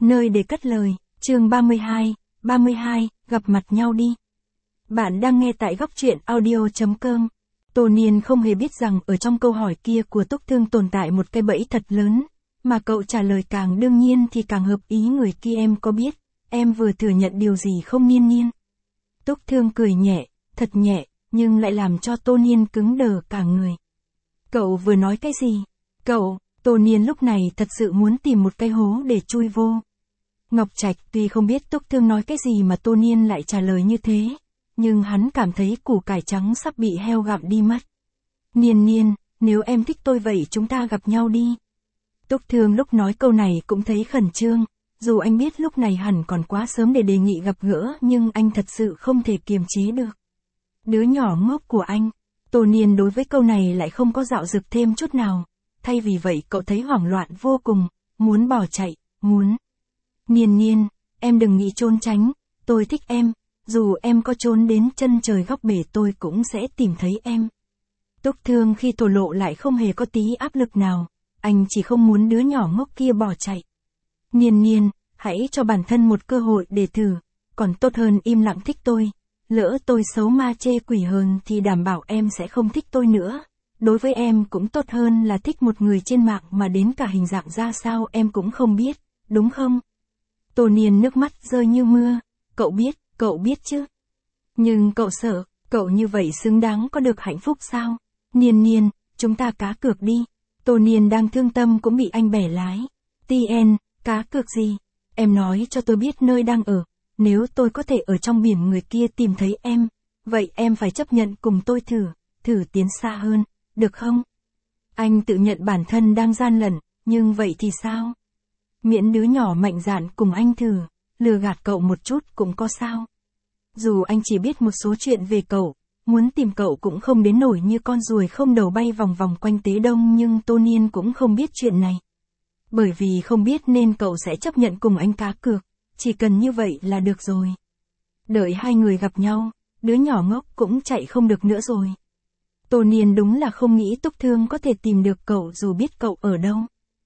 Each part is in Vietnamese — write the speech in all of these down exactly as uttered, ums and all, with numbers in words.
Nơi để cất lời, chương ba mươi hai, ba mươi hai, gặp mặt nhau đi. Bạn đang nghe tại góc truyện audio chấm com. Tô Niên không hề biết rằng ở trong câu hỏi kia của Túc Thương tồn tại một cái bẫy thật lớn, mà cậu trả lời càng đương nhiên thì càng hợp ý người kia. Em có biết, em vừa thừa nhận điều gì không Niên Niên? Túc Thương cười nhẹ, thật nhẹ, nhưng lại làm cho Tô Niên cứng đờ cả người. Cậu vừa nói cái gì? Cậu, Tô Niên lúc này thật sự muốn tìm một cái hố để chui vô. Ngọc Trạch tuy không biết Túc Thương nói cái gì mà Tô Niên lại trả lời như thế, nhưng hắn cảm thấy củ cải trắng sắp bị heo gặm đi mất. Niên Niên, nếu em thích tôi vậy chúng ta gặp nhau đi. Túc Thương lúc nói câu này cũng thấy khẩn trương, dù anh biết lúc này hẳn còn quá sớm để đề nghị gặp gỡ nhưng anh thật sự không thể kiềm chế được. Đứa nhỏ ngốc của anh, Tô Niên đối với câu này lại không có dạo dực thêm chút nào, thay vì vậy cậu thấy hoảng loạn vô cùng, muốn bỏ chạy, muốn. Niên Niên, em đừng nghĩ trốn tránh, tôi thích em, dù em có trốn đến chân trời góc bể tôi cũng sẽ tìm thấy em. Túc Thương khi thổ lộ lại không hề có tí áp lực nào, anh chỉ không muốn đứa nhỏ ngốc kia bỏ chạy. Niên Niên, hãy cho bản thân một cơ hội để thử, còn tốt hơn im lặng thích tôi, lỡ tôi xấu ma chê quỷ hơn thì đảm bảo em sẽ không thích tôi nữa. Đối với em cũng tốt hơn là thích một người trên mạng mà đến cả hình dạng ra sao em cũng không biết, đúng không? Tô Niên nước mắt rơi như mưa, cậu biết, cậu biết chứ. Nhưng cậu sợ, cậu như vậy xứng đáng có được hạnh phúc sao? Niên Niên, chúng ta cá cược đi. Tô Niên đang thương tâm cũng bị anh bẻ lái. Tien, cá cược gì? Em nói cho tôi biết nơi đang ở, nếu tôi có thể ở trong biển người kia tìm thấy em, vậy em phải chấp nhận cùng tôi thử, thử tiến xa hơn, được không? Anh tự nhận bản thân đang gian lận, nhưng vậy thì sao? Miễn đứa nhỏ mạnh dạn cùng anh thử, lừa gạt cậu một chút cũng có sao. Dù anh chỉ biết một số chuyện về cậu, muốn tìm cậu cũng không đến nổi như con ruồi không đầu bay vòng vòng quanh Tế Đông, nhưng Tô Niên cũng không biết chuyện này. Bởi vì không biết nên cậu sẽ chấp nhận cùng anh cá cược, chỉ cần như vậy là được rồi. Đợi hai người gặp nhau, đứa nhỏ ngốc cũng chạy không được nữa rồi. Tô Niên đúng là không nghĩ Túc Thương có thể tìm được cậu dù biết cậu ở đâu.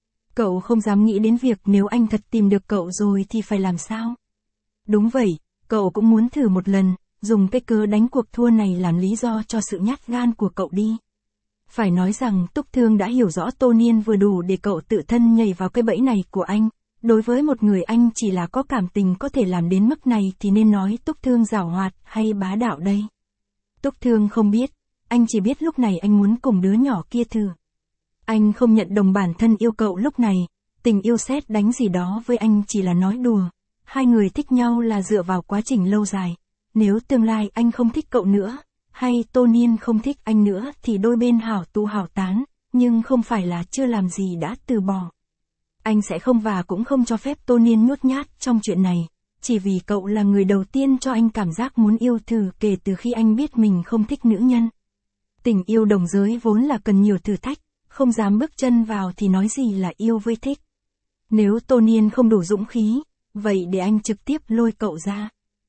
Cậu không dám nghĩ đến việc nếu anh thật tìm được cậu rồi thì phải làm sao. Đúng vậy, cậu cũng muốn thử một lần, dùng cái cớ đánh cuộc thua này làm lý do cho sự nhát gan của cậu đi. Phải nói rằng Túc Thương đã hiểu rõ Tô Niên vừa đủ để cậu tự thân nhảy vào cái bẫy này của anh. Đối với một người anh chỉ là có cảm tình có thể làm đến mức này thì nên nói Túc Thương giảo hoạt hay bá đạo đây. Túc Thương không biết, anh chỉ biết lúc này anh muốn cùng đứa nhỏ kia thử. Anh không nhận đồng bản thân yêu cậu lúc này, tình yêu sét đánh gì đó với anh chỉ là nói đùa. Hai người thích nhau là dựa vào quá trình lâu dài. Nếu tương lai anh không thích cậu nữa, hay Tô Niên không thích anh nữa thì đôi bên hảo tu hảo tán, nhưng không phải là chưa làm gì đã từ bỏ. Anh sẽ không và cũng không cho phép Tô Niên nhút nhát trong chuyện này, chỉ vì cậu là người đầu tiên cho anh cảm giác muốn yêu thử kể từ khi anh biết mình không thích nữ nhân. Tình yêu đồng giới vốn là cần nhiều thử thách, không dám bước chân vào thì nói gì là yêu với thích. Nếu Tô Niên không đủ dũng khí, vậy để anh trực tiếp lôi cậu ra.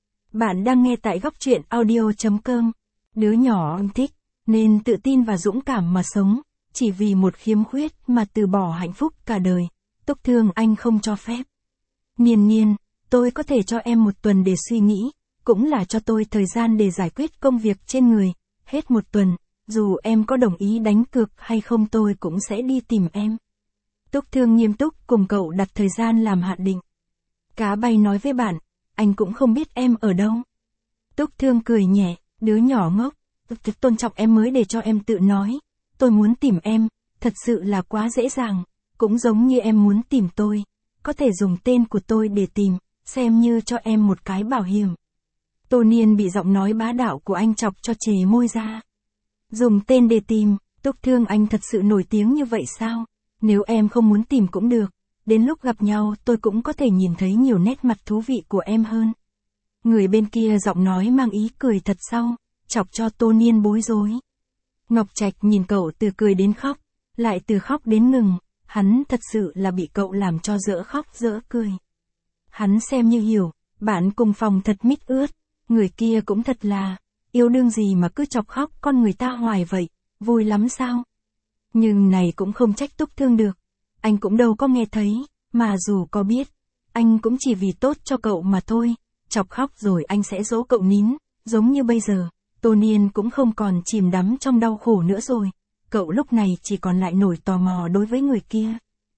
Bạn đang nghe tại góc truyện audio chấm com. Đứa nhỏ anh thích, nên tự tin và dũng cảm mà sống, chỉ vì một khiếm khuyết mà từ bỏ hạnh phúc cả đời. Túc Thương anh không cho phép. Niên Niên, tôi có thể cho em một tuần để suy nghĩ, cũng là cho tôi thời gian để giải quyết công việc trên người. Hết một tuần, dù em có đồng ý đánh cược hay không tôi cũng sẽ đi tìm em. Túc Thương nghiêm túc cùng cậu đặt thời gian làm hạn định. Cá bay nói với bạn, anh cũng không biết em ở đâu. Túc Thương cười nhẹ, đứa nhỏ ngốc, tôi tôn trọng em mới để cho em tự nói. Tôi muốn tìm em, thật sự là quá dễ dàng, cũng giống như em muốn tìm tôi. Có thể dùng tên của tôi để tìm, xem như cho em một cái bảo hiểm. Tô Niên bị giọng nói bá đạo của anh chọc cho chề môi ra. Dùng tên để tìm, Túc Thương anh thật sự nổi tiếng như vậy sao? Nếu em không muốn tìm cũng được, đến lúc gặp nhau tôi cũng có thể nhìn thấy nhiều nét mặt thú vị của em hơn. Người bên kia giọng nói mang ý cười thật sau, chọc cho Tô Niên bối rối. Ngọc Trạch nhìn cậu từ cười đến khóc, lại từ khóc đến ngừng, hắn thật sự là bị cậu làm cho dỡ khóc dỡ cười. Hắn xem như hiểu, bạn cùng phòng thật mít ướt, người kia cũng thật là, yêu đương gì mà cứ chọc khóc con người ta hoài vậy, vui lắm sao? Nhưng này cũng không trách Túc Thương được, anh cũng đâu có nghe thấy, mà dù có biết, anh cũng chỉ vì tốt cho cậu mà thôi, chọc khóc rồi anh sẽ dỗ cậu nín, giống như bây giờ, Tô Niên cũng không còn chìm đắm trong đau khổ nữa rồi, cậu lúc này chỉ còn lại nổi tò mò đối với người kia.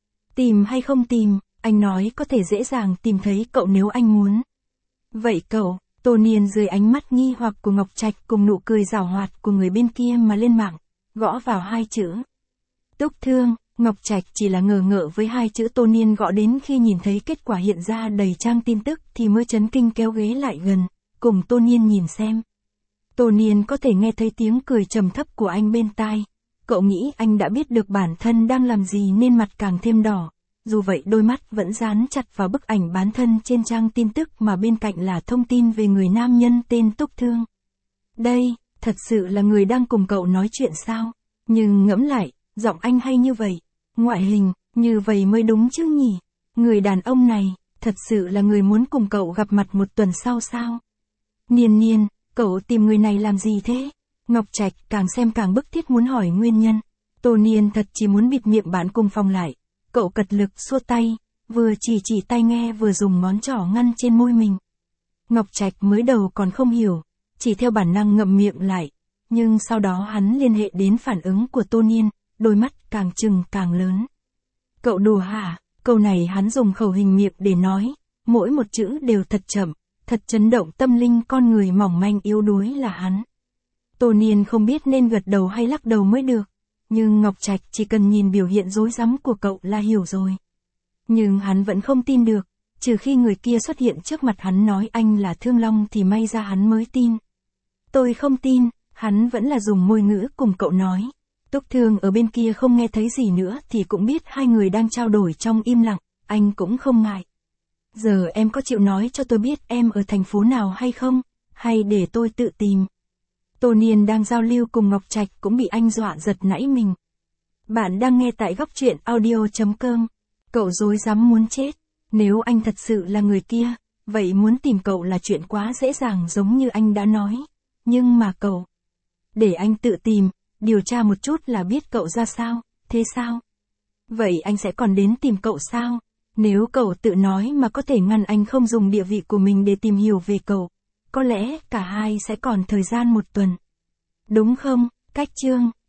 Tìm hay không tìm, anh nói có thể dễ dàng tìm thấy cậu nếu anh muốn. Vậy cậu, Tô Niên dưới ánh mắt nghi hoặc của Ngọc Trạch cùng nụ cười giảo hoạt của người bên kia mà lên mạng, gõ vào hai chữ. Túc Thương. Ngọc Trạch chỉ là ngờ ngợ với hai chữ Tô Niên gõ đến khi nhìn thấy kết quả hiện ra đầy trang tin tức thì mới chấn kinh kéo ghế lại gần, cùng Tô Niên nhìn xem. Tô Niên có thể nghe thấy tiếng cười trầm thấp của anh bên tai. Cậu nghĩ anh đã biết được bản thân đang làm gì nên mặt càng thêm đỏ. Dù vậy đôi mắt vẫn dán chặt vào bức ảnh bán thân trên trang tin tức mà bên cạnh là thông tin về người nam nhân tên Túc Thương. Đây, thật sự là người đang cùng cậu nói chuyện sao? Nhưng ngẫm lại, giọng anh hay như vậy, ngoại hình, như vậy mới đúng chứ nhỉ? Người đàn ông này, thật sự là người muốn cùng cậu gặp mặt một tuần sau sao? Niên Niên, cậu tìm người này làm gì thế? Ngọc Trạch càng xem càng bức thiết muốn hỏi nguyên nhân. Tô Niên thật chỉ muốn bịt miệng bạn cùng phòng lại. Cậu cật lực xua tay, vừa chỉ chỉ tai nghe vừa dùng ngón trỏ ngăn trên môi mình. Ngọc Trạch mới đầu còn không hiểu, chỉ theo bản năng ngậm miệng lại. Nhưng sau đó hắn liên hệ đến phản ứng của Tô Niên, đôi mắt càng trừng càng lớn. Cậu đùa hả? Câu này hắn dùng khẩu hình miệng để nói, mỗi một chữ đều thật chậm, thật chấn động tâm linh con người mỏng manh yếu đuối là hắn. Tô Niên không biết nên gật đầu hay lắc đầu mới được, nhưng Ngọc Trạch chỉ cần nhìn biểu hiện rối rắm của cậu là hiểu rồi. Nhưng hắn vẫn không tin được, trừ khi người kia xuất hiện trước mặt hắn nói anh là Thương Long thì may ra hắn mới tin. Tôi không tin, hắn vẫn là dùng môi ngữ cùng cậu nói. Túc Thương ở bên kia không nghe thấy gì nữa thì cũng biết hai người đang trao đổi trong im lặng, anh cũng không ngại. Giờ em có chịu nói cho tôi biết em ở thành phố nào hay không, hay để tôi tự tìm? Tô Niên đang giao lưu cùng Ngọc Trạch cũng bị anh dọa giật nảy mình. Bạn đang nghe tại góc truyện audio chấm com. Cậu rối rắm muốn chết. Nếu anh thật sự là người kia, vậy muốn tìm cậu là chuyện quá dễ dàng giống như anh đã nói. Nhưng mà cậu... Để anh tự tìm, điều tra một chút là biết cậu ra sao, thế sao? Vậy anh sẽ còn đến tìm cậu sao? Nếu cậu tự nói mà có thể ngăn anh không dùng địa vị của mình để tìm hiểu về cậu, có lẽ cả hai sẽ còn thời gian một tuần. Đúng không, Cách Chương?